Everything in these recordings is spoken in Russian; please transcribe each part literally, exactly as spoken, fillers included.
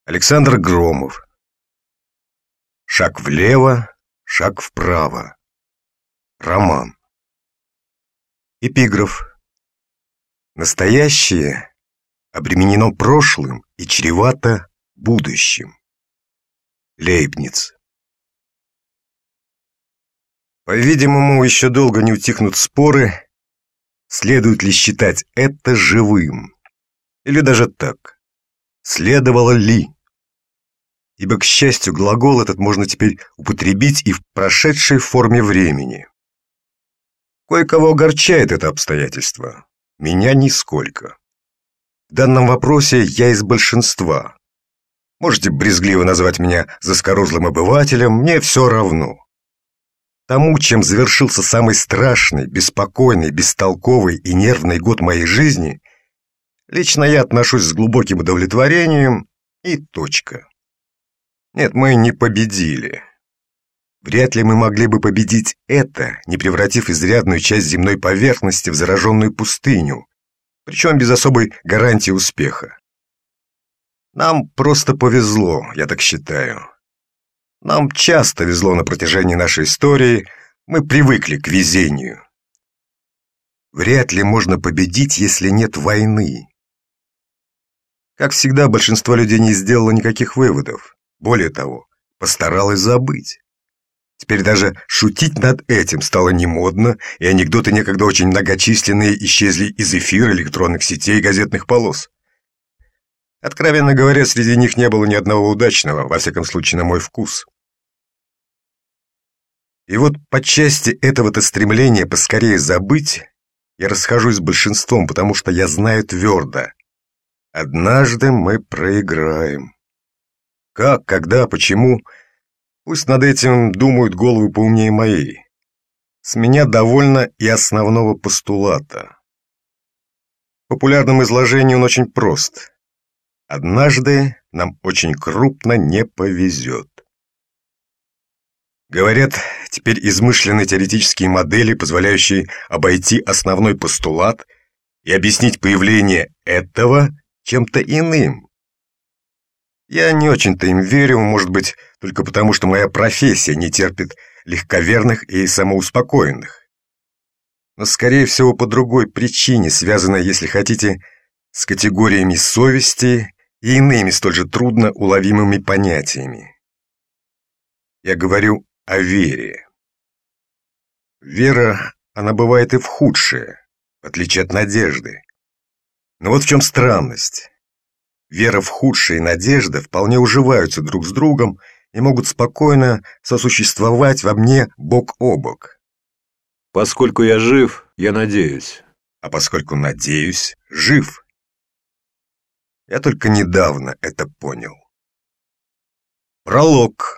Александр Громов. Шаг влево, шаг вправо. Роман. Эпиграф. Настоящее обременено прошлым и чревато будущим. Лейбниц. По-видимому, еще долго не утихнут споры, следует ли считать это живым. Или даже так. Следовало ли? Ибо, к счастью, глагол этот можно теперь употребить и в прошедшей форме времени. Кое-кого огорчает это обстоятельство. Меня нисколько. В данном вопросе я из большинства. Можете брезгливо назвать меня заскорузлым обывателем, мне все равно. Тому, чем завершился самый страшный, беспокойный, бестолковый и нервный год моей жизни, лично я отношусь с глубоким удовлетворением и точка. Нет, мы не победили. Вряд ли мы могли бы победить это, не превратив изрядную часть земной поверхности в зараженную пустыню, причем без особой гарантии успеха. Нам просто повезло, я так считаю. Нам часто везло на протяжении нашей истории, мы привыкли к везению. Вряд ли можно победить, если нет войны. Как всегда, большинство людей не сделало никаких выводов. Более того, постаралось забыть. Теперь даже шутить над этим стало немодно, и анекдоты, некогда очень многочисленные, исчезли из эфира, электронных сетей и газетных полос. Откровенно говоря, среди них не было ни одного удачного, во всяком случае, на мой вкус. И вот по части этого-то стремления поскорее забыть я расхожусь с большинством, потому что я знаю твердо. Однажды мы проиграем. Как, когда, почему? Пусть над этим думают головы поумнее моей. С меня довольно и основного постулата. В популярном изложении он очень прост. Однажды нам очень крупно не повезет. Говорят, теперь измышлены теоретические модели, позволяющие обойти основной постулат и объяснить появление этого чем-то иным. Я не очень-то им верю, может быть, только потому, что моя профессия не терпит легковерных и самоуспокоенных. Но, скорее всего, по другой причине, связанной, если хотите, с категориями совести и иными столь же трудно уловимыми понятиями. Я говорю о вере. Вера, она бывает и в худшее, в отличие от надежды. Но вот в чем странность. Вера в худшее и надежда вполне уживаются друг с другом и могут спокойно сосуществовать во мне бок о бок. Поскольку я жив, я надеюсь. А поскольку надеюсь, жив. Я только недавно это понял. Пролог.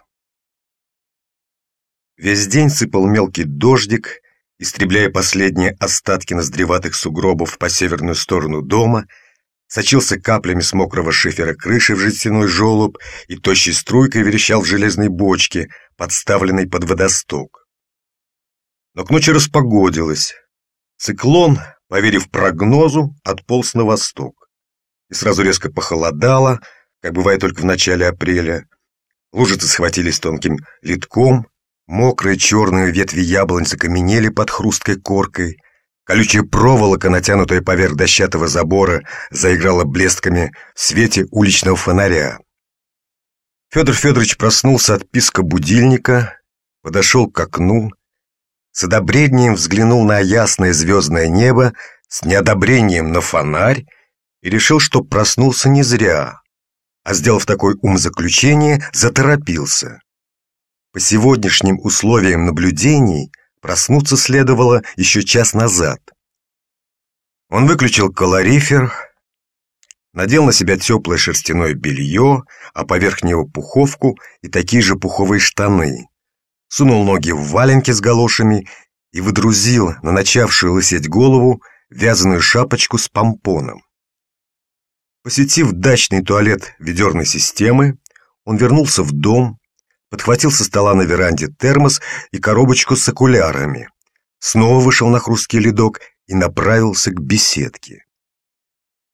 Весь день сыпал мелкий дождик, истребляя последние остатки ноздреватых сугробов по северную сторону дома, сочился каплями с мокрого шифера крыши в жестяной желоб и тощей струйкой верещал в железной бочке, подставленной под водосток. Но к ночи распогодилось. Циклон, поверив прогнозу, отполз на восток. И сразу резко похолодало, как бывает только в начале апреля. Лужицы схватились тонким ледком, мокрые черные ветви яблонь закаменели под хрусткой коркой, колючая проволока, натянутая поверх дощатого забора, заиграла блестками в свете уличного фонаря. Федор Федорович проснулся от писка будильника, подошел к окну, с одобрением взглянул на ясное звездное небо, с неодобрением на фонарь и решил, что проснулся не зря, а, сделав такое умозаключение, заторопился. По сегодняшним условиям наблюдений проснуться следовало еще час назад. Он выключил калорифер, надел на себя теплое шерстяное белье, а поверх него пуховку и такие же пуховые штаны, сунул ноги в валенки с галошами и выдрузил на начавшую лысеть голову вязаную шапочку с помпоном. Посетив дачный туалет ведерной системы, он вернулся в дом, подхватил со стола на веранде термос и коробочку с окулярами, снова вышел на хрусткий ледок и направился к беседке.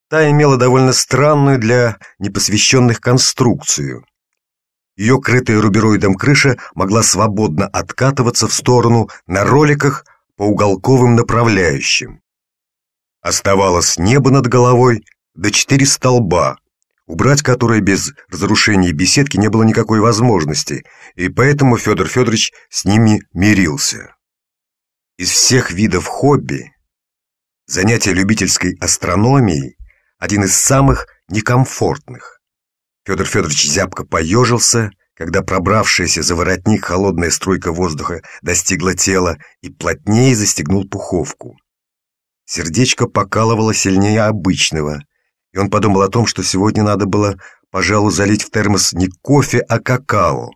Та имела довольно странную для непосвященных конструкцию. Ее крытая рубероидом крыша могла свободно откатываться в сторону на роликах по уголковым направляющим. Оставалось небо над головой до четыре столба, убрать которые без разрушения беседки не было никакой возможности, и поэтому Федор Федорович с ними мирился. Из всех видов хобби занятие любительской астрономией один из самых некомфортных. Федор Федорович зябко поежился, когда пробравшаяся за воротник холодная струйка воздуха достигла тела, и плотнее застегнул пуховку. Сердечко покалывало сильнее обычного, и он подумал о том, что сегодня надо было, пожалуй, залить в термос не кофе, а какао.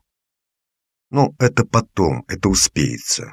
Ну, это потом, это успеется.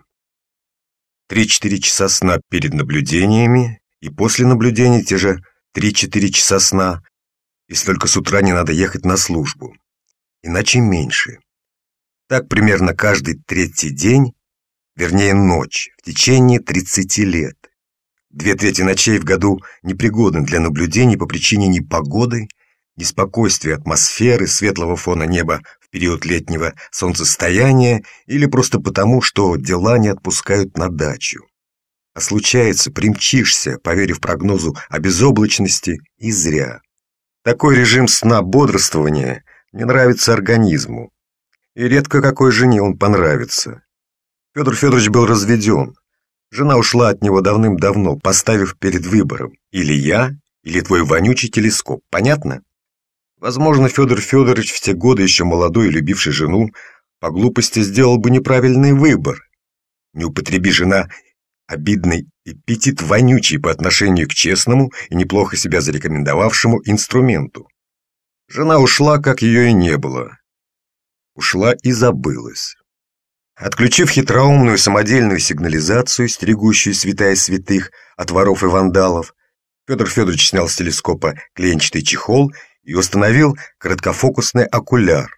Три-четыре часа сна перед наблюдениями, и после наблюдений те же три-четыре часа сна, если только с утра не надо ехать на службу. Иначе меньше. Так примерно каждый третий день, вернее ночь, в течение тридцати лет. Две трети ночей в году непригодны для наблюдений по причине непогоды, неспокойствия атмосферы, светлого фона неба в период летнего солнцестояния или просто потому, что дела не отпускают на дачу. А случается, примчишься, поверив прогнозу о безоблачности, и зря. Такой режим сна-бодрствования не нравится организму, и редко какой жене он понравится. Федор Федорович был разведен. Жена ушла от него давным-давно, поставив перед выбором: или я, или твой вонючий телескоп. Понятно? Возможно, Федор Федорович, в те годы еще молодой и любивший жену, по глупости сделал бы неправильный выбор. Не употреби жена обидный эпитет вонючий по отношению к честному и неплохо себя зарекомендовавшему инструменту. Жена ушла, как ее и не было. Ушла и забылась. Отключив хитроумную самодельную сигнализацию, стерегущую святая святых от воров и вандалов, Федор Федорович снял с телескопа клеенчатый чехол и установил короткофокусный окуляр.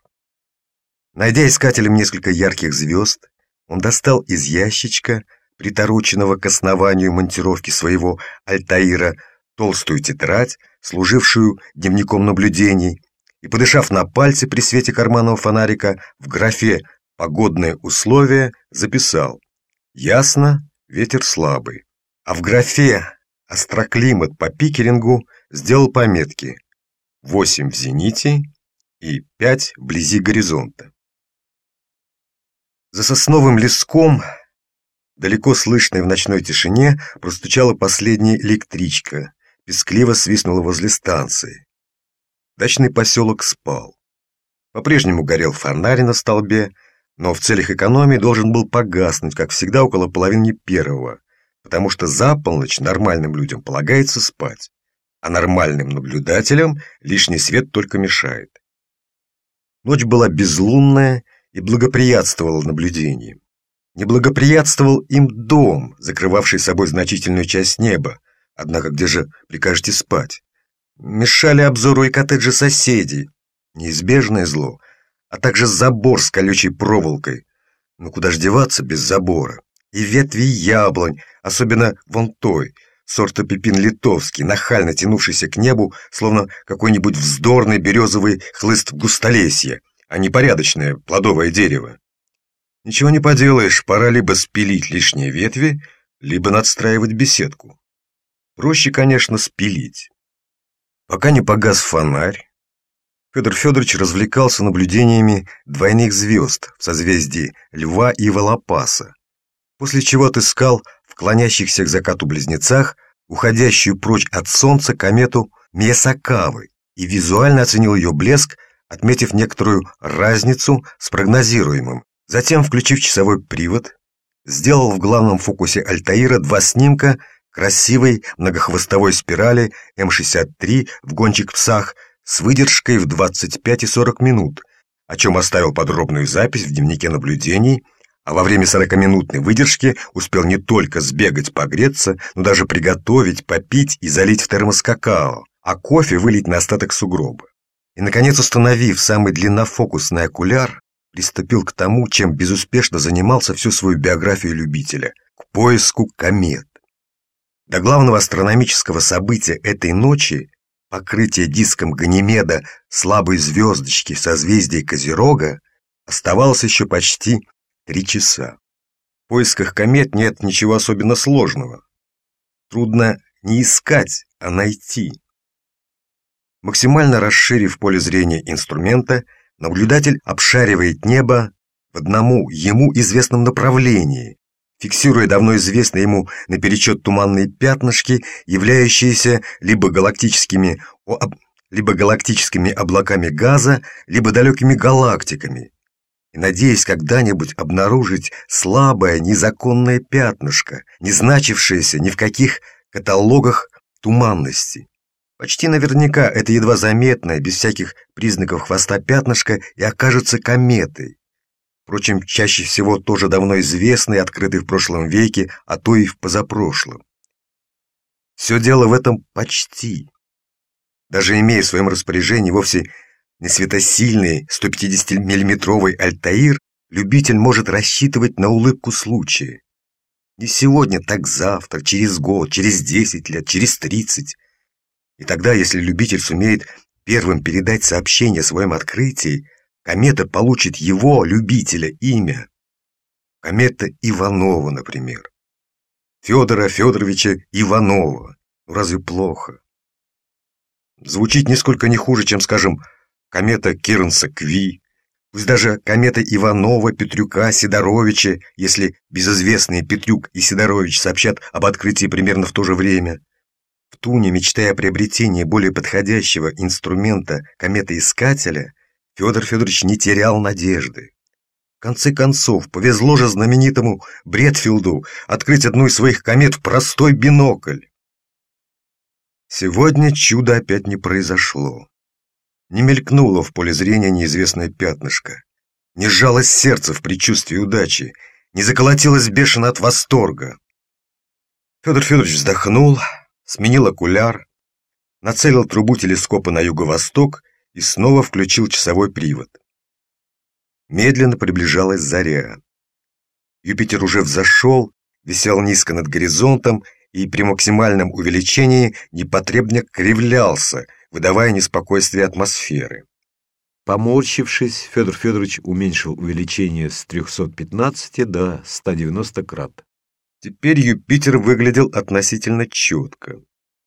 Найдя искателем несколько ярких звезд, он достал из ящичка, притороченного к основанию монтировки своего Альтаира, толстую тетрадь, служившую дневником наблюдений, и, подышав на пальцы при свете карманного фонарика, в графе «Погодные условия» записал: «Ясно, ветер слабый». А в графе «Астроклимат» по Пикерингу сделал пометки: восемь в зените и пять вблизи горизонта. За сосновым леском, далеко слышной в ночной тишине, простучала последняя электричка, пескливо свистнула возле станции. Дачный поселок спал. По-прежнему горел фонарь на столбе, но в целях экономии должен был погаснуть, как всегда, около половины первого, потому что за полночь нормальным людям полагается спать, а нормальным наблюдателям лишний свет только мешает. Ночь была безлунная и благоприятствовала наблюдениям. Не благоприятствовал им дом, закрывавший собой значительную часть неба, однако где же прикажете спать? Мешали обзору и коттеджи соседей, неизбежное зло, а также забор с колючей проволокой. Ну куда ж деваться без забора? И ветви яблонь, особенно вон той, сорта пепин литовский, нахально тянувшийся к небу, словно какой-нибудь вздорный березовый хлыст в густолесье, а не порядочное плодовое дерево. Ничего не поделаешь, пора либо спилить лишние ветви, либо надстраивать беседку. Проще, конечно, спилить. Пока не погас фонарь, Федор Федорович развлекался наблюдениями двойных звезд в созвездии Льва и Волопаса, после чего отыскал в клонящихся к закату близнецах уходящую прочь от Солнца комету Миасакавы и визуально оценил ее блеск, отметив некоторую разницу с прогнозируемым. Затем, включив часовой привод, сделал в главном фокусе Альтаира два снимка красивой многохвостовой спирали эм шестьдесят три в гонщик-псах с выдержкой в двадцать пять и сорок минут, о чем оставил подробную запись в дневнике наблюдений, а во время сорокаминутной выдержки успел не только сбегать погреться, но даже приготовить, попить и залить в термос какао, а кофе вылить на остаток сугроба. И, наконец, установив самый длиннофокусный окуляр, приступил к тому, чем безуспешно занимался всю свою биографию любителя – к поиску комет. До главного астрономического события этой ночи покрытия диском Ганимеда слабой звездочки в созвездии Козерога, оставалось еще почти три часа. В поисках комет нет ничего особенно сложного. Трудно не искать, а найти. Максимально расширив поле зрения инструмента, наблюдатель обшаривает небо в одному ему известном направлении, фиксируя давно известные ему наперечет туманные пятнышки, являющиеся либо галактическими, либо галактическими облаками газа, либо далекими галактиками, и надеясь когда-нибудь обнаружить слабое незаконное пятнышко, не значившееся ни в каких каталогах туманности. Почти наверняка это едва заметное, без всяких признаков хвоста пятнышко и окажется кометой. Впрочем, чаще всего тоже давно известный, открытый в прошлом веке, а то и в позапрошлом. Все дело в этом почти. Даже имея в своем распоряжении вовсе не светосильный сто пятидесятимиллиметровый Альтаир, любитель может рассчитывать на улыбку случая. Не сегодня, так завтра, через год, через десять лет, через тридцать. И тогда, если любитель сумеет первым передать сообщение о своем открытии, комета получит его, любителя, имя. Комета Иванова, например. Федора Федоровича Иванова. Ну разве плохо? Звучит нисколько не хуже, чем, скажем, комета Кирнса-Кви, пусть даже комета Иванова, Петрюка, Сидоровича, если безызвестные Петрюк и Сидорович сообщат об открытии примерно в то же время. В Туне, мечтая о приобретении более подходящего инструмента кометоискателя, Федор Федорович не терял надежды. В конце концов, повезло же знаменитому Бредфилду открыть одну из своих комет в простой бинокль. Сегодня чудо опять не произошло. Не мелькнуло в поле зрения неизвестное пятнышко, не сжалось сердце в предчувствии удачи, не заколотилось бешено от восторга. Федор Федорович вздохнул, сменил окуляр, нацелил трубу телескопа на юго-восток и снова включил часовой привод. Медленно приближалась заря. Юпитер уже взошел, висел низко над горизонтом и при максимальном увеличении непотребно кривлялся, выдавая неспокойствие атмосферы. Поморщившись, Федор Федорович уменьшил увеличение с трёхсот пятнадцати до ста девяноста крат. Теперь Юпитер выглядел относительно четко.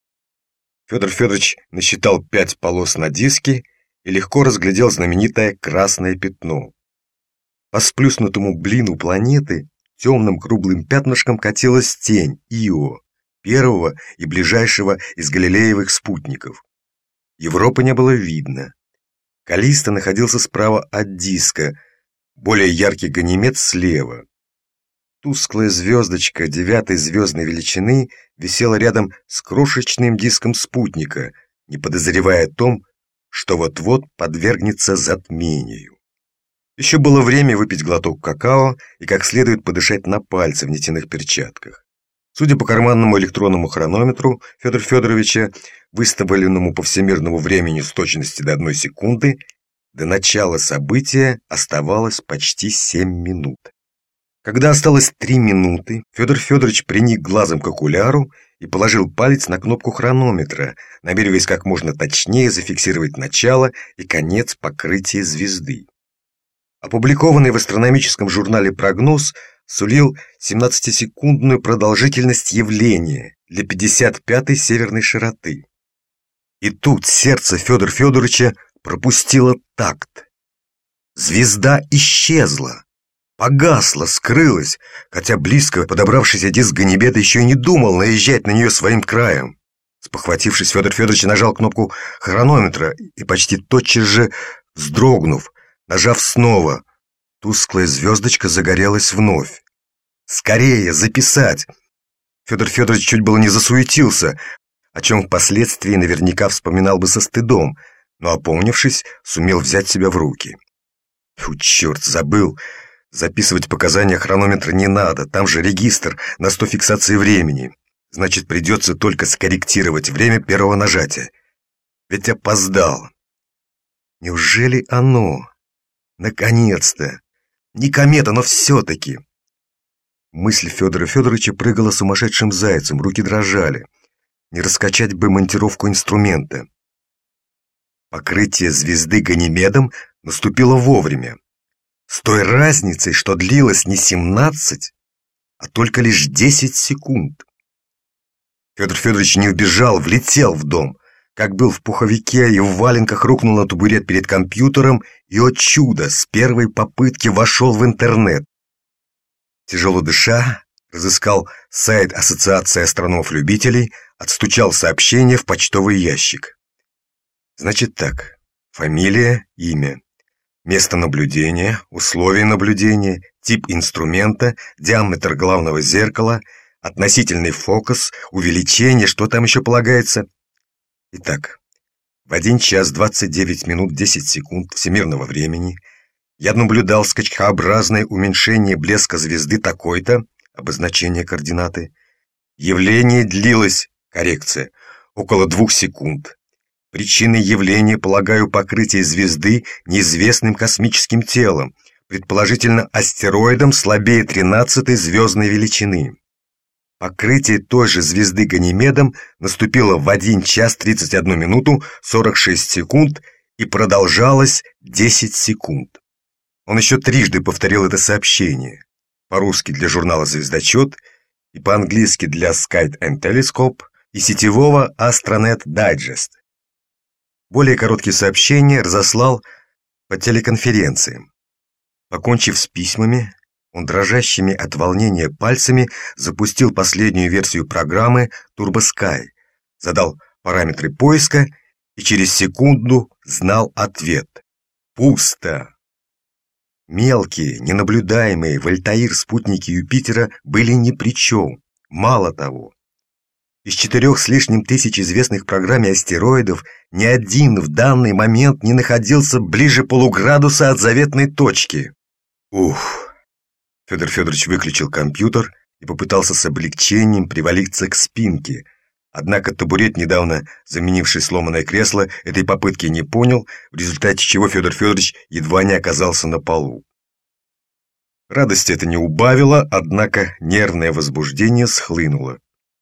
Федор Федорович насчитал пять полос на диске и легко разглядел знаменитое красное пятно. По сплюснутому блину планеты темным круглым пятнышком катилась тень Ио, первого и ближайшего из Галилеевых спутников. Европы не было видно. Каллисто находился справа от диска, более яркий Ганимед слева. Тусклая звездочка девятой звездной величины висела рядом с крошечным диском спутника, не подозревая о том, что вот-вот подвергнется затмению. Еще было время выпить глоток какао и как следует подышать на пальцы в нитяных перчатках. Судя по карманному электронному хронометру Федора Федоровича, выставленному по всемирному времени с точностью до одной секунды, до начала события оставалось почти семь минут. Когда осталось три минуты, Федор Федорович приник глазом к окуляру и положил палец на кнопку хронометра, намереваясь как можно точнее зафиксировать начало и конец покрытия звезды. Опубликованный в астрономическом журнале прогноз сулил семнадцатисекундную продолжительность явления для пятьдесят пятой северной широты. И тут сердце Федора Федоровича пропустило такт. Звезда исчезла, погасла, скрылась, хотя близко подобравшийся диск Ганимеда еще и не думал наезжать на нее своим краем. Спохватившись, Федор Федорович нажал кнопку хронометра и почти тотчас же, вздрогнув, нажав снова, тусклая звездочка загорелась вновь. «Скорее, записать!» Федор Федорович чуть было не засуетился, о чем впоследствии наверняка вспоминал бы со стыдом, но, опомнившись, сумел взять себя в руки. Фу, черт, забыл. Записывать показания хронометра не надо, там же регистр на сто фиксаций времени. Значит, придется только скорректировать время первого нажатия. Ведь опоздал. Неужели оно? Наконец-то! Не комета, но все-таки. Мысль Федора Федоровича прыгала сумасшедшим зайцем, руки дрожали. Не раскачать бы монтировку инструмента. Покрытие звезды Ганимедом наступило вовремя, с той разницей, что длилось не семнадцать, а только лишь десять секунд. Федор Федорович не убежал, влетел в дом, как был в пуховике и в валенках, рухнул на табурет перед компьютером и, о чудо, с первой попытки вошел в интернет. Тяжело дыша, разыскал сайт Ассоциации астрономов-любителей, отстучал сообщение в почтовый ящик. Значит так, фамилия, имя, место наблюдения, условия наблюдения, тип инструмента, диаметр главного зеркала, относительный фокус, увеличение, что там еще полагается. Итак, в один час двадцать девять минут десять секунд всемирного времени я наблюдал скачкообразное уменьшение блеска звезды такой-то, обозначение координаты. Явление длилось, коррекция, около двух секунд. Причиной явления полагаю покрытие звезды неизвестным космическим телом, предположительно астероидом слабее тринадцатой звездной величины. Покрытие той же звезды Ганимедом наступило в один час тридцать одну минуту сорок шесть секунд и продолжалось десять секунд. Он еще трижды повторил это сообщение. По-русски для журнала «Звездочет» и по-английски для Sky and Telescope и сетевого Astronet Digest. Более короткие сообщения разослал по телеконференциям. Покончив с письмами, он дрожащими от волнения пальцами запустил последнюю версию программы Turbo Sky, задал параметры поиска и через секунду знал ответ. Пусто. Мелкие, ненаблюдаемые в Альтаир спутники Юпитера были ни при чем. Мало того, из четырех с лишним тысяч известных программе астероидов ни один в данный момент не находился ближе полуградуса от заветной точки. Ух! Федор Федорович выключил компьютер и попытался с облегчением привалиться к спинке. Однако табурет, недавно заменивший сломанное кресло, этой попытки не понял, в результате чего Федор Федорович едва не оказался на полу. Радости это не убавило, однако нервное возбуждение схлынуло.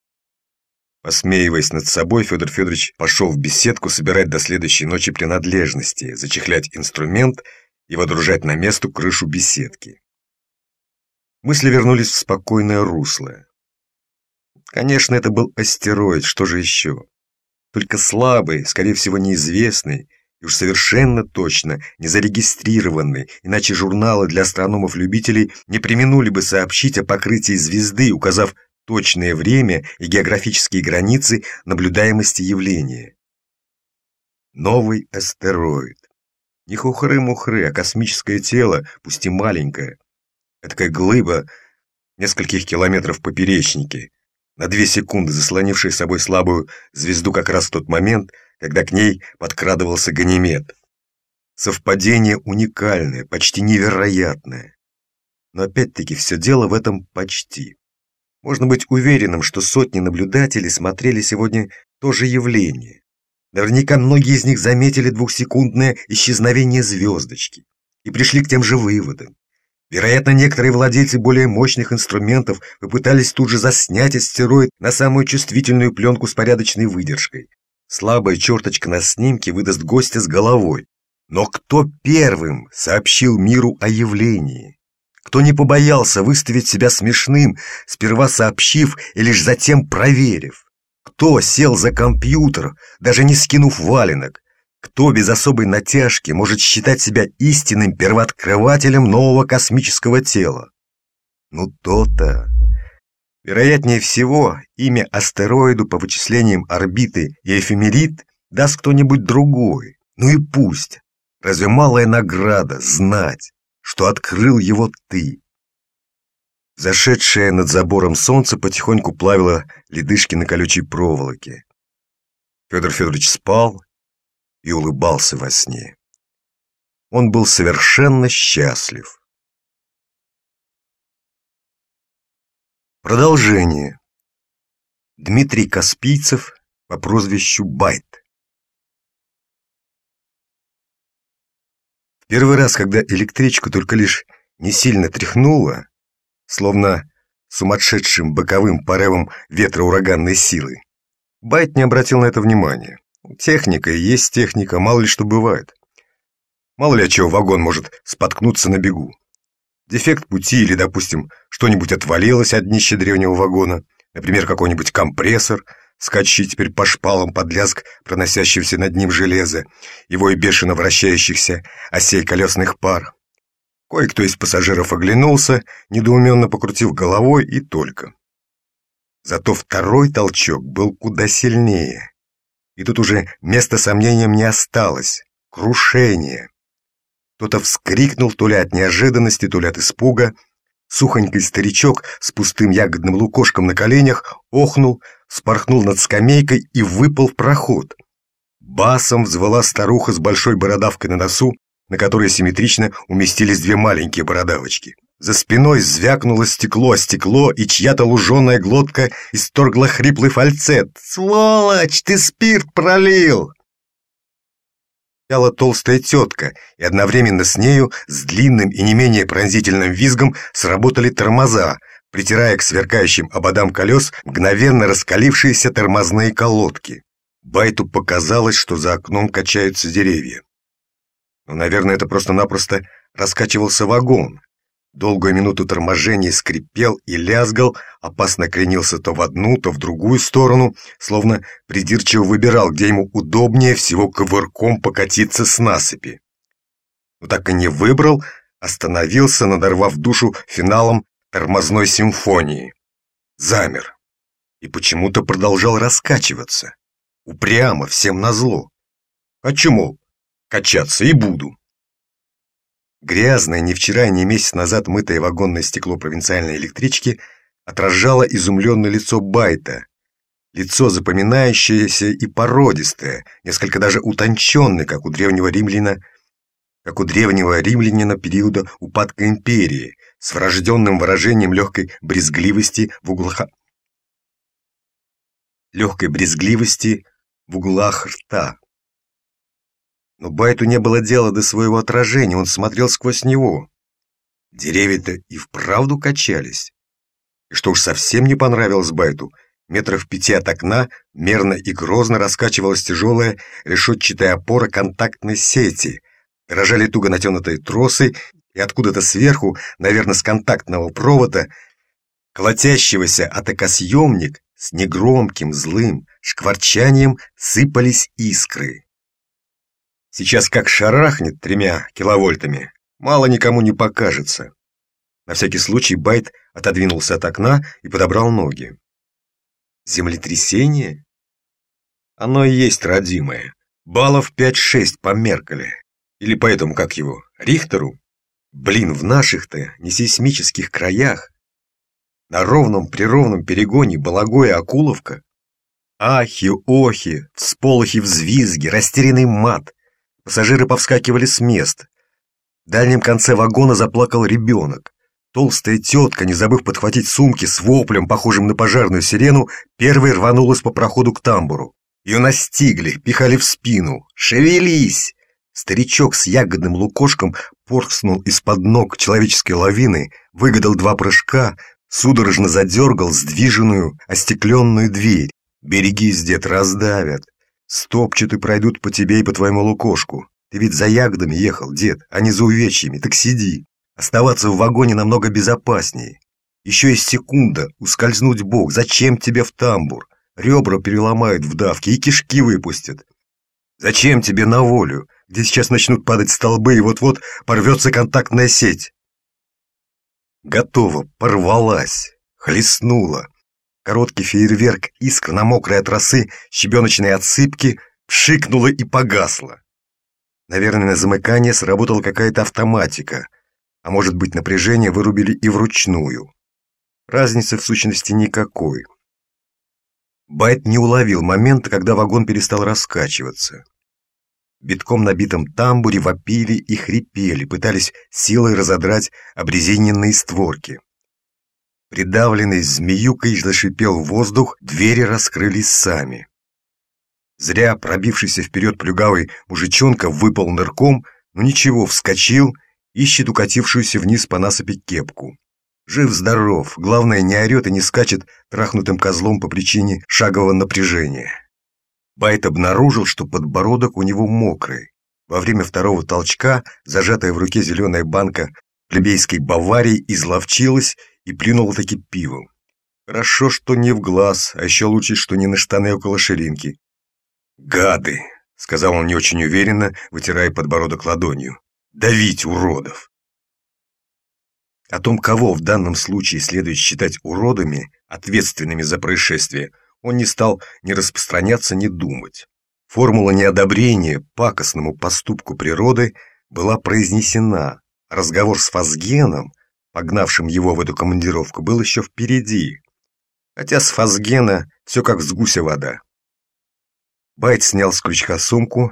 Посмеиваясь над собой, Федор Федорович пошел в беседку собирать до следующей ночи принадлежности, зачехлять инструмент и водружать на место крышу беседки. Мысли вернулись в спокойное русло. Конечно, это был астероид, что же еще? Только слабый, скорее всего, неизвестный, и уж совершенно точно не зарегистрированный, иначе журналы для астрономов-любителей не преминули бы сообщить о покрытии звезды, указав точное время и географические границы наблюдаемости явления. Новый астероид. Не хухры-мухры, а космическое тело, пусть и маленькое. Этакая глыба нескольких километров в поперечнике, на две секунды заслонившая собой слабую звезду как раз в тот момент, когда к ней подкрадывался Ганимед. Совпадение уникальное, почти невероятное. Но опять-таки все дело в этом «почти». Можно быть уверенным, что сотни наблюдателей смотрели сегодня то же явление. Наверняка многие из них заметили двухсекундное исчезновение звездочки и пришли к тем же выводам. Вероятно, некоторые владельцы более мощных инструментов попытались тут же заснять астероид на самую чувствительную пленку с порядочной выдержкой. Слабая черточка на снимке выдаст гостя с головой. Но кто первым сообщил миру о явлении? Кто не побоялся выставить себя смешным, сперва сообщив и лишь затем проверив? Кто сел за компьютер, даже не скинув валенок? Кто без особой натяжки может считать себя истинным первооткрывателем нового космического тела? Ну, то-то. Вероятнее всего, имя астероиду по вычислениям орбиты и эфемерид даст кто-нибудь другой. Ну и пусть. Разве малая награда знать, что открыл его ты? Зашедшее над забором солнце потихоньку плавило ледышки на колючей проволоке. Федор Федорович спал и улыбался во сне. Он был совершенно счастлив. Продолжение. Дмитрий Каспийцев по прозвищу Байт. В первый раз, когда электричку только лишь не сильно тряхнуло, словно сумасшедшим боковым порывом ветра ураганной силы, Байт не обратил на это внимания. Техника и есть техника, мало ли что бывает. Мало ли от чего вагон может споткнуться на бегу. Дефект пути или, допустим, что-нибудь отвалилось от днища древнего вагона, например, какой-нибудь компрессор, скачущий теперь по шпалам под лязг проносящегося над ним железа, его и бешено вращающихся осей колесных пар. Кое-кто из пассажиров оглянулся, недоуменно покрутив головой, и только. Зато второй толчок был куда сильнее. И тут уже места сомнениям не осталось. Крушение. Кто-то вскрикнул то ли от неожиданности, то ли от испуга. Сухонький старичок с пустым ягодным лукошком на коленях охнул, вспорхнул над скамейкой и выпал в проход. Басом взвыла старуха с большой бородавкой на носу, на которой симметрично уместились две маленькие бородавочки. За спиной звякнуло стекло о стекло, и чья-то луженая глотка исторгла хриплый фальцет. «Сволочь, ты спирт пролил!» Стояла толстая тетка, и одновременно с нею, с длинным и не менее пронзительным визгом, сработали тормоза, притирая к сверкающим ободам колес мгновенно раскалившиеся тормозные колодки. Байту показалось, что за окном качаются деревья. Но, наверное, это просто-напросто раскачивался вагон. Долгую минуту торможения скрипел и лязгал, опасно кренился то в одну, то в другую сторону, словно придирчиво выбирал, где ему удобнее всего ковырком покатиться с насыпи. Но так и не выбрал, остановился, надорвав душу финалом тормозной симфонии. Замер. И почему-то продолжал раскачиваться. Упрямо, всем назло. Хочу, мол, качаться и буду. Грязное, ни вчера, ни месяц назад мытое вагонное стекло провинциальной электрички отражало изумленное лицо Байта. Лицо запоминающееся и породистое, несколько даже утонченное, как у древнего римляна, как у древнего римлянина периода упадка империи, с врожденным выражением легкой брезгливости в углах, легкой брезгливости в углах рта. Но Байту не было дела до своего отражения, он смотрел сквозь него. Деревья-то и вправду качались. И что уж совсем не понравилось Байту, метров пяти от окна мерно и грозно раскачивалась тяжелая решетчатая опора контактной сети. Дрожали туго натянутые тросы, и откуда-то сверху, наверное, с контактного провода, колотящегося атакосъемник, с негромким злым шкварчанием сыпались искры. Сейчас как шарахнет тремя киловольтами, мало никому не покажется. На всякий случай Байт отодвинулся от окна и подобрал ноги. Землетрясение? Оно и есть родимое. Баллов пять-шесть по Меркале. Или по этому, как его, Рихтеру. Блин, в наших-то несейсмических краях, на ровном-прировном перегоне Балагоя-Акуловка, ахи-охи, всполохи-взвизги, растерянный мат. Пассажиры повскакивали с мест. В дальнем конце вагона заплакал ребенок. Толстая тетка, не забыв подхватить сумки с воплем, похожим на пожарную сирену, первой рванулась по проходу к тамбуру. Ее настигли, пихали в спину. «Шевелись!» Старичок с ягодным лукошком порхнул из-под ног человеческой лавины, выгадал два прыжка, судорожно задергал сдвиженную, остекленную дверь. «Берегись, дед, раздавят. Стопчут и пройдут по тебе и по твоему лукошку. Ты ведь за ягодами ехал, дед, а не за увечьями, так сиди. Оставаться в вагоне намного безопаснее. Еще есть секунда, ускользнуть бок. Зачем тебе в тамбур? Ребра переломают в давке и кишки выпустят. Зачем тебе на волю, где сейчас начнут падать столбы и вот-вот порвется контактная сеть?» Готово, порвалась, хлестнула. Короткий фейерверк искр на мокрой от росы щебеночной отсыпки вшикнуло и погасло. Наверное, на замыкание сработала какая-то автоматика, а может быть, напряжение вырубили и вручную. Разницы в сущности никакой. Байт не уловил момента, когда вагон перестал раскачиваться. В битком набитом тамбуре вопили и хрипели, пытались силой разодрать обрезиненные створки. Придавленный змеюкой зашипел воздух, двери раскрылись сами. Зря пробившийся вперед плюгавый мужичонка выпал нырком, но ничего, вскочил, ищет укатившуюся вниз по насыпи кепку. Жив-здоров, главное, не орет и не скачет трахнутым козлом по причине шагового напряжения. Байт обнаружил, что подбородок у него мокрый. Во время второго толчка зажатая в руке зеленая банка плебейской Баварии изловчилась и плюнула таки пивом. Хорошо, что не в глаз, а еще лучше, что не на штаны около ширинки. «Гады!» — сказал он не очень уверенно, вытирая подбородок ладонью. «Давить уродов!» О том, кого в данном случае следует считать уродами, ответственными за происшествие, он не стал ни распространяться, ни думать. Формула неодобрения пакостному поступку природы была произнесена. Разговор с Фазгеном, погнавшим его в эту командировку, был еще впереди. Хотя с Фазгена все как с гуся вода. Байт снял с крючка сумку,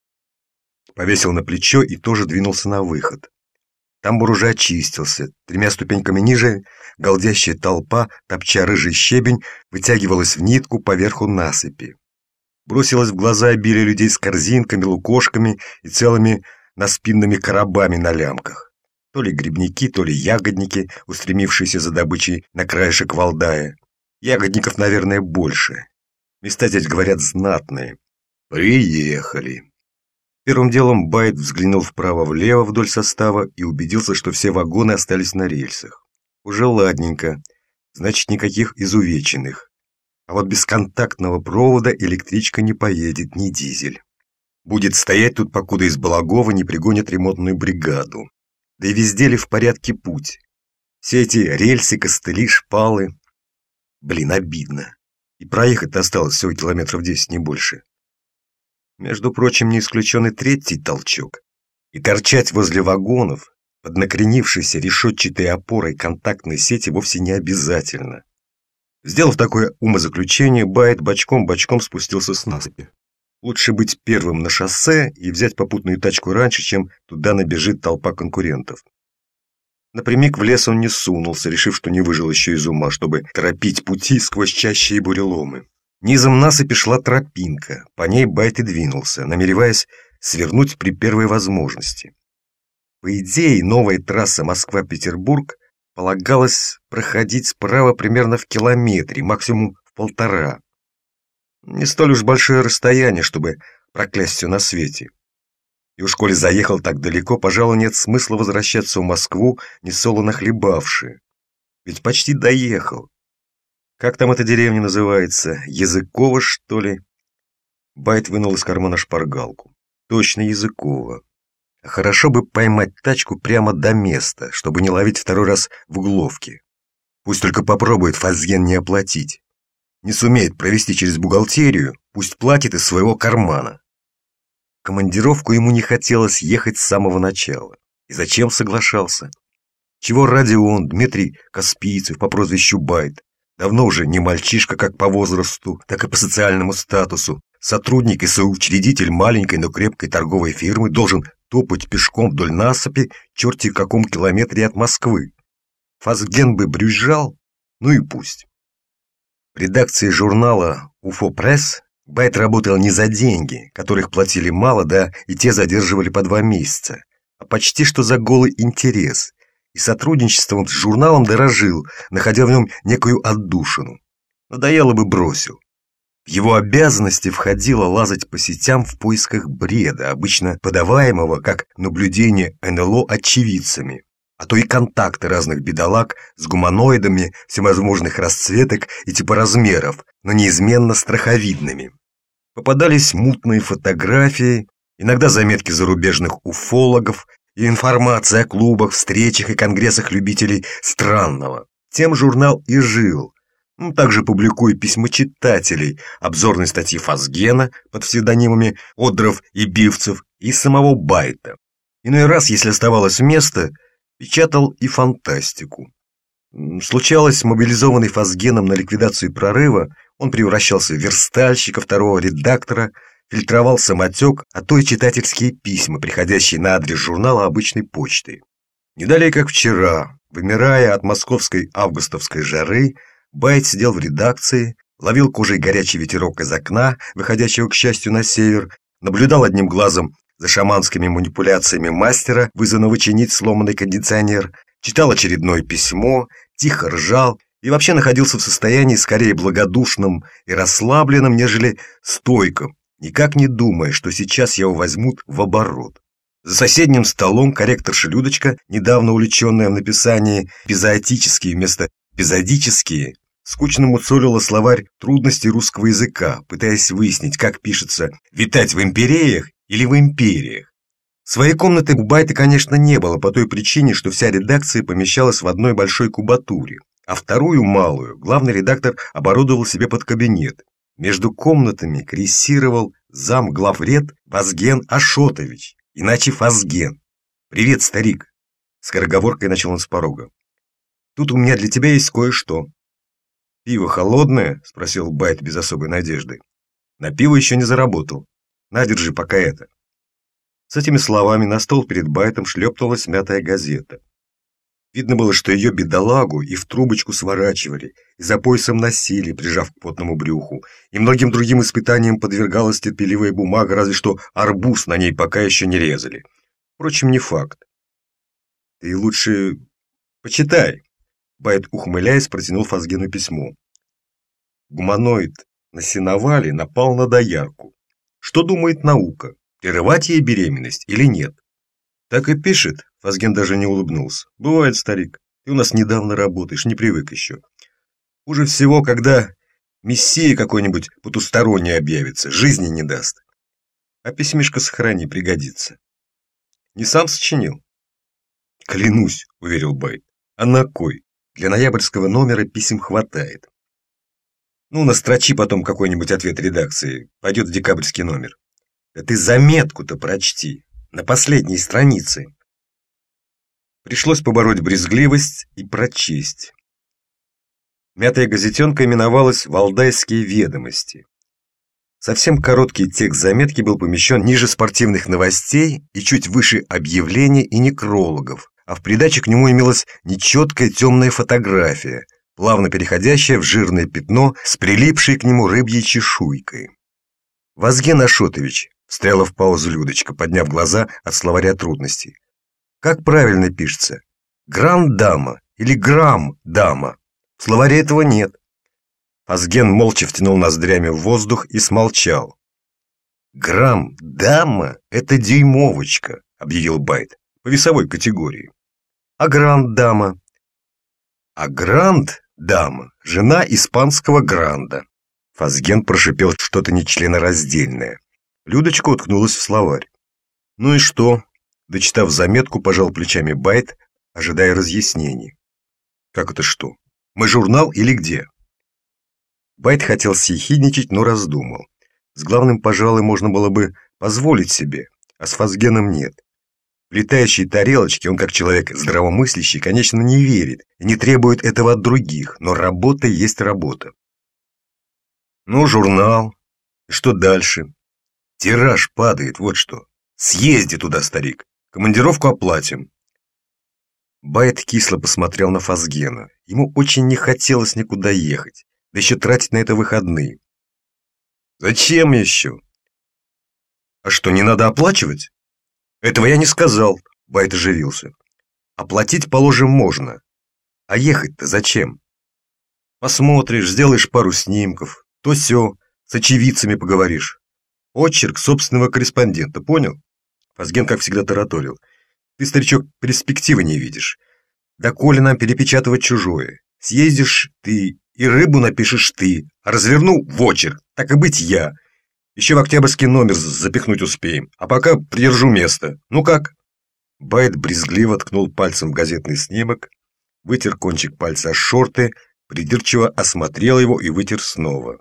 повесил на плечо и тоже двинулся на выход. Тамбур уже очистился. Тремя ступеньками ниже галдящая толпа, топча рыжий щебень, вытягивалась в нитку поверху насыпи. Бросилось в глаза обилие людей с корзинками, лукошками и целыми наспинными коробами на лямках. То ли грибники, то ли ягодники, устремившиеся за добычей на краешек Валдая. Ягодников, наверное, больше. Места здесь, говорят, знатные. Приехали. Первым делом Байт взглянул вправо-влево вдоль состава и убедился, что все вагоны остались на рельсах. Уже ладненько, значит, никаких изувеченных. А вот без контактного провода электричка не поедет, ни дизель. Будет стоять тут, покуда из Балагова не пригонят ремонтную бригаду. Да и везде ли в порядке путь? Все эти рельсы, костыли, шпалы. Блин, обидно. И проехать-то осталось всего километров десять, не больше. Между прочим, не исключен и третий толчок. И торчать возле вагонов под накренившейся решетчатой опорой контактной сети вовсе не обязательно. Сделав такое умозаключение, Байт бочком-бочком спустился с насыпи. Лучше быть первым на шоссе и взять попутную тачку раньше, чем туда набежит толпа конкурентов. Напрямик в лес он не сунулся, решив, что не выжил еще из ума, чтобы торопить пути сквозь чащи и буреломы. Низом насыпи шла тропинка, по ней Байт и двинулся, намереваясь свернуть при первой возможности. По идее, новая трасса Москва-Петербург полагалось проходить справа примерно в километре, максимум в полтора. Не столь уж большое расстояние, чтобы проклясть все на свете. И уж коли заехал так далеко, пожалуй, нет смысла возвращаться в Москву, несолоно хлебавши. Ведь почти доехал. Как там эта деревня называется? Языково, что ли? Байт вынул из кармана шпаргалку. Точно Языково. Хорошо бы поймать тачку прямо до места, чтобы не ловить второй раз в угловке. Пусть только попробует Фазген не оплатить. Не сумеет провести через бухгалтерию, пусть платит из своего кармана. В командировку ему не хотелось ехать с самого начала. И зачем соглашался? Чего ради он, Дмитрий Каспийцев по прозвищу Байт, давно уже не мальчишка как по возрасту, так и по социальному статусу, сотрудник и соучредитель маленькой, но крепкой торговой фирмы, должен топать пешком вдоль насыпи черти в каком километре от Москвы. Фазген бы брюзжал, ну и пусть. В редакции журнала «Уфо-пресс» Байт работал не за деньги, которых платили мало, да и те задерживали по два месяца, а почти что за голый интерес, и сотрудничеством с журналом дорожил, находя в нем некую отдушину. Надоело бы бросил. В его обязанности входило лазать по сетям в поисках бреда, обычно подаваемого как наблюдение эн эл о очевидцами, а то и контакты разных бедолаг с гуманоидами всевозможных расцветок и типа размеров, но неизменно страховидными. Попадались мутные фотографии, иногда заметки зарубежных уфологов и информация о клубах, встречах и конгрессах любителей странного. Тем журнал и жил. Ну, также публикуя письма читателей, обзорные статьи Фазгена под псевдонимами Одров и Бивцев и самого Байта. Иной раз, если оставалось место, печатал и фантастику. Случалось, мобилизованный Фазгеном на ликвидацию прорыва, он превращался в верстальщика, второго редактора, фильтровал самотек, а то и читательские письма, приходящие на адрес журнала обычной почтой. Не далее, как вчера, вымирая от московской августовской жары, Байт сидел в редакции, ловил кожей горячий ветерок из окна, выходящего, к счастью, на север, наблюдал одним глазом за шаманскими манипуляциями мастера, вызванного чинить сломанный кондиционер, читал очередное письмо, тихо ржал и вообще находился в состоянии скорее благодушном и расслабленном, нежели стойком, никак не думая, что сейчас его возьмут в оборот. За соседним столом корректорша Людочка, недавно увлеченная в написании эпизоотические вместо эпизодические, скучно мусолила словарь трудностей русского языка, пытаясь выяснить, как пишется «витать в империях» или «в империях». Своей комнаты у Байта, конечно, не было по той причине, что вся редакция помещалась в одной большой кубатуре, а вторую, малую, главный редактор оборудовал себе под кабинет. Между комнатами крейсировал замглавред Вазген Ашотович, иначе Фазген. «Привет, старик!» — скороговоркой начал он с порога. «Тут у меня для тебя есть кое-что». «Пиво холодное?» — спросил Байт без особой надежды. «На пиво еще не заработал. На, держи пока это». С этими словами на стол перед Байтом шлепнулась мятая газета. Видно было, что ее бедолагу и в трубочку сворачивали, и за поясом носили, прижав к потному брюху, и многим другим испытаниям подвергалась терпеливая бумага, разве что арбуз на ней пока еще не резали. Впрочем, не факт. «Ты лучше почитай», — Байт, ухмыляясь, протянул Фазгену письмо. «Гуманоид на сеновале напал на доярку. Что думает наука? Прерывать ей беременность или нет?» «Так и пишет», — Фазген даже не улыбнулся. «Бывает, старик, ты у нас недавно работаешь, не привык еще. Хуже всего, когда мессия какой-нибудь потусторонний объявится, жизни не даст. А письмишко сохрани, пригодится». «Не сам сочинил?» «Клянусь», — уверил Байт. «А на кой? Для ноябрьского номера писем хватает. Ну, настрочи потом какой-нибудь ответ редакции, пойдет в декабрьский номер. Да ты заметку-то прочти, на последней странице». Пришлось побороть брезгливость и прочесть. Мятая газетенка именовалась «Валдайские ведомости». Совсем короткий текст заметки был помещен ниже спортивных новостей и чуть выше объявлений и некрологов, а в придаче к нему имелась нечеткая темная фотография, плавно переходящая в жирное пятно с прилипшей к нему рыбьей чешуйкой. «Вазген Ашотович», — встряла в паузу Людочка, подняв глаза от словаря трудностей. «Как правильно пишется? Гранд-дама или грамм-дама? В словаре этого нет». Фазген молча втянул ноздрями в воздух и смолчал. «Грамм-дама — это дюймовочка», — объявил Байт, — «по весовой категории». «А гранд-дама?» «А гранд-дама — жена испанского гранда». Фазген прошипел что-то нечленораздельное. Людочка уткнулась в словарь. «Ну и что?» Дочитав заметку, пожал плечами Байт, ожидая разъяснений. «Как это что? Мы журнал или где?» Байт хотел съехидничать, но раздумал. С главным, пожалуй, можно было бы позволить себе, а с Фазгеном нет. В летающие тарелочки он, как человек здравомыслящий, конечно, не верит и не требует этого от других, но работа есть работа. «Ну, журнал. И что дальше?» «Тираж падает, вот что. Съезди туда, старик. Командировку оплатим». Байт кисло посмотрел на Фазгена. Ему очень не хотелось никуда ехать, да еще тратить на это выходные. «Зачем еще?» «А что, не надо оплачивать?» «Этого я не сказал», — Байт оживился. «Оплатить, положим, можно. А ехать-то зачем? Посмотришь, сделаешь пару снимков, то сё, с очевидцами поговоришь. Очерк собственного корреспондента, понял?» Фазген, как всегда, тараторил. «Ты, старичок, перспективы не видишь. Да коли нам перепечатывать чужое. Съездишь ты и рыбу напишешь ты, а разверну в очерк, так и быть я. Еще в октябрьский номер запихнуть успеем, а пока придержу место. Ну как?» Байт брезгливо ткнул пальцем в газетный снимок, вытер кончик пальца о шорты, придирчиво осмотрел его и вытер снова.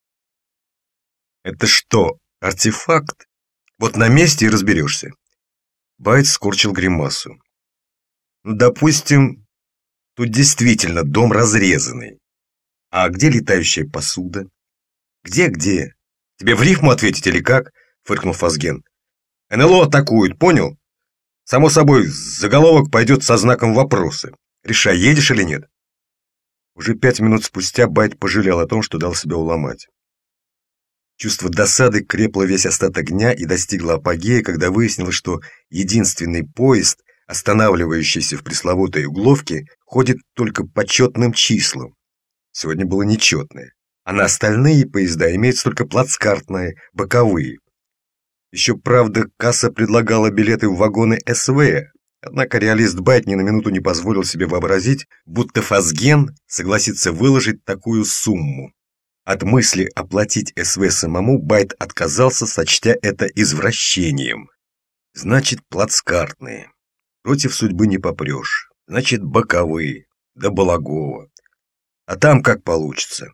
«Это что, артефакт? Вот на месте и разберешься». Байт скорчил гримасу. «Ну, допустим, тут действительно дом разрезанный. А где летающая посуда? Где-где? Тебе в рифму ответить или как?» — фыркнул Фазген. «эн эл о атакует, понял? Само собой, заголовок пойдет со знаком вопроса. Решай, едешь или нет». Уже пять минут спустя Байт пожалел о том, что дал себя уломать. Чувство досады крепло весь остаток дня и достигло апогея, когда выяснилось, что единственный поезд, останавливающийся в пресловутой Угловке, ходит только по четным числам. сегодня было нечетное, а на остальные поезда имеются только плацкартные, боковые. Еще, правда, касса предлагала билеты в вагоны СВ, однако реалист Байт ни на минуту не позволил себе вообразить, будто Фазген согласится выложить такую сумму. От мысли оплатить СВ самому Байт отказался, сочтя это извращением. Значит, плацкартные. Против судьбы не попрешь. Значит, боковые. До Балагова. А там как получится.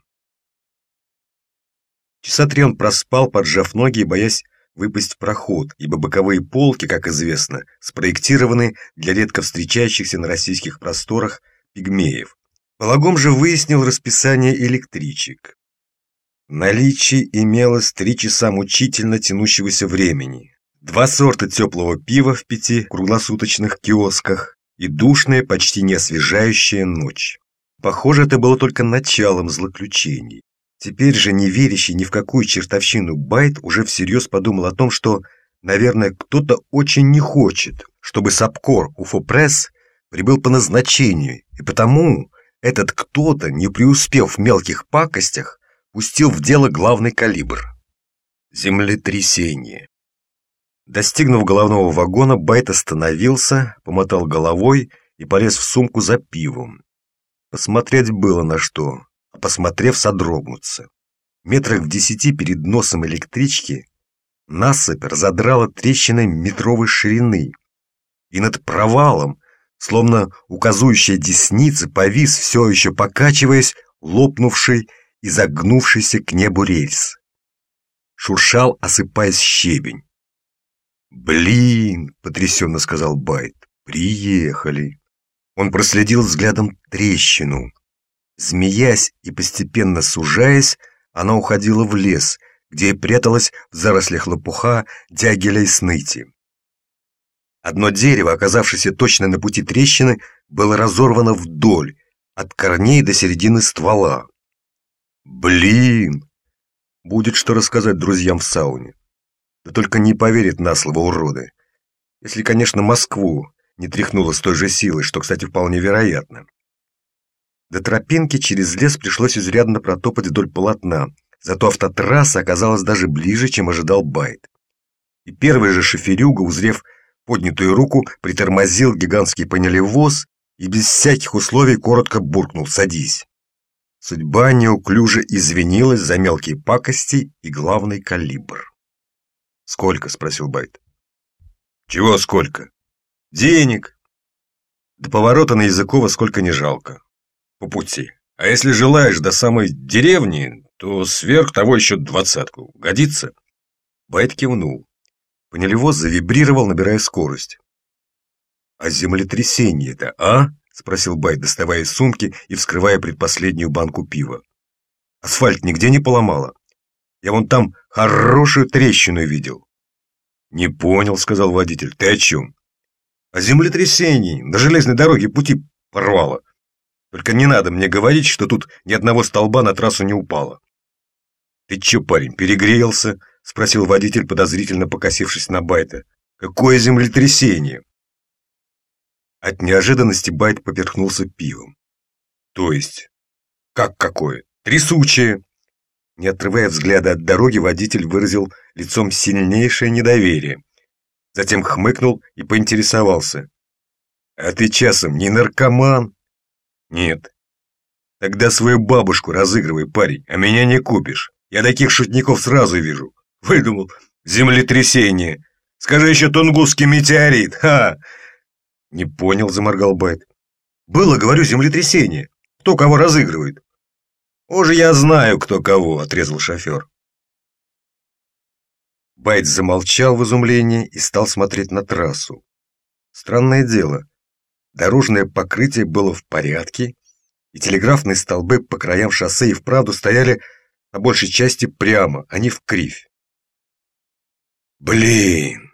Часа три он проспал, поджав ноги и боясь выпасть в проход, ибо боковые полки, как известно, спроектированы для редко встречающихся на российских просторах пигмеев. Балагом же выяснил расписание электричек. В наличии имелось три часа мучительно тянущегося времени, два сорта теплого пива в пяти круглосуточных киосках и душная, почти не освежающая ночь. Похоже, это было только началом злоключений. Теперь же, не верящий ни в какую чертовщину Байт, уже всерьез подумал о том, что, наверное, кто-то очень не хочет, чтобы Сапкор Уфопресс прибыл по назначению, и потому этот кто-то, не преуспев в мелких пакостях, пустил в дело главный калибр. Землетрясение. Достигнув головного вагона, Байт остановился, помотал головой и полез в сумку за пивом. Посмотреть было на что, а посмотрев, содрогнуться. Метрах в десяти перед носом электрички насыпь разодрала трещиной метровой ширины, и над провалом, словно указующая десница, повис, все еще покачиваясь, лопнувший и загнувшийся к небу рельс. Шуршал, осыпаясь, щебень. «Блин!» — потрясенно сказал Байт. «Приехали!» Он проследил взглядом трещину. Змеясь и постепенно сужаясь, она уходила в лес, где и пряталась в зарослях лопуха, дягеля и сныти. Одно дерево, оказавшееся точно на пути трещины, было разорвано вдоль, от корней до середины ствола. «Блин!» Будет что рассказать друзьям в сауне. Да только не поверят на слово уроды. Если, конечно, Москву не тряхнуло с той же силой, что, кстати, вполне вероятно. До тропинки через лес пришлось изрядно протопать вдоль полотна, зато автотрасса оказалась даже ближе, чем ожидал Байт. И первый же шоферюга, узрев поднятую руку, притормозил гигантский панелевоз и без всяких условий коротко буркнул: «Садись». Судьба неуклюже извинилась за мелкие пакости и главный калибр. «Сколько?» — спросил Байт. «Чего сколько?» «Денег. До поворота на Языкова сколько не жалко. По пути. А если желаешь до самой деревни, то сверх того еще двадцатку. Годится?» Байт кивнул. Панелевоз завибрировал, набирая скорость. «А землетрясение-то, а?» — спросил Байт, доставая из сумки и вскрывая предпоследнюю банку пива. «Асфальт нигде не поломало? Я вон там хорошую трещину видел». «Не понял», — сказал водитель. «Ты о чем?» «О землетрясении. На железной дороге пути порвало. Только не надо мне говорить, что тут ни одного столба на трассу не упало». «Ты че, парень, перегрелся?» — спросил водитель, подозрительно покосившись на Байта. «Какое землетрясение?» От неожиданности Байт поперхнулся пивом. «То есть? Как какое? Трясучее!» Не отрывая взгляда от дороги, водитель выразил лицом сильнейшее недоверие. Затем хмыкнул и поинтересовался: «А ты часом не наркоман?» «Нет». «Тогда свою бабушку разыгрывай, парень, а меня не купишь. Я таких шутников сразу вижу. Выдумал землетрясение. Скажи еще тунгусский метеорит, ха!» «Не понял», — заморгал Байт. «Было, говорю, землетрясение. Кто кого разыгрывает?» «Уже я знаю, кто кого», — отрезал шофер. Байт замолчал в изумлении и стал смотреть на трассу. Странное дело, дорожное покрытие было в порядке, и телеграфные столбы по краям шоссе и вправду стояли на большей части прямо, а не вкривь. «Блин!»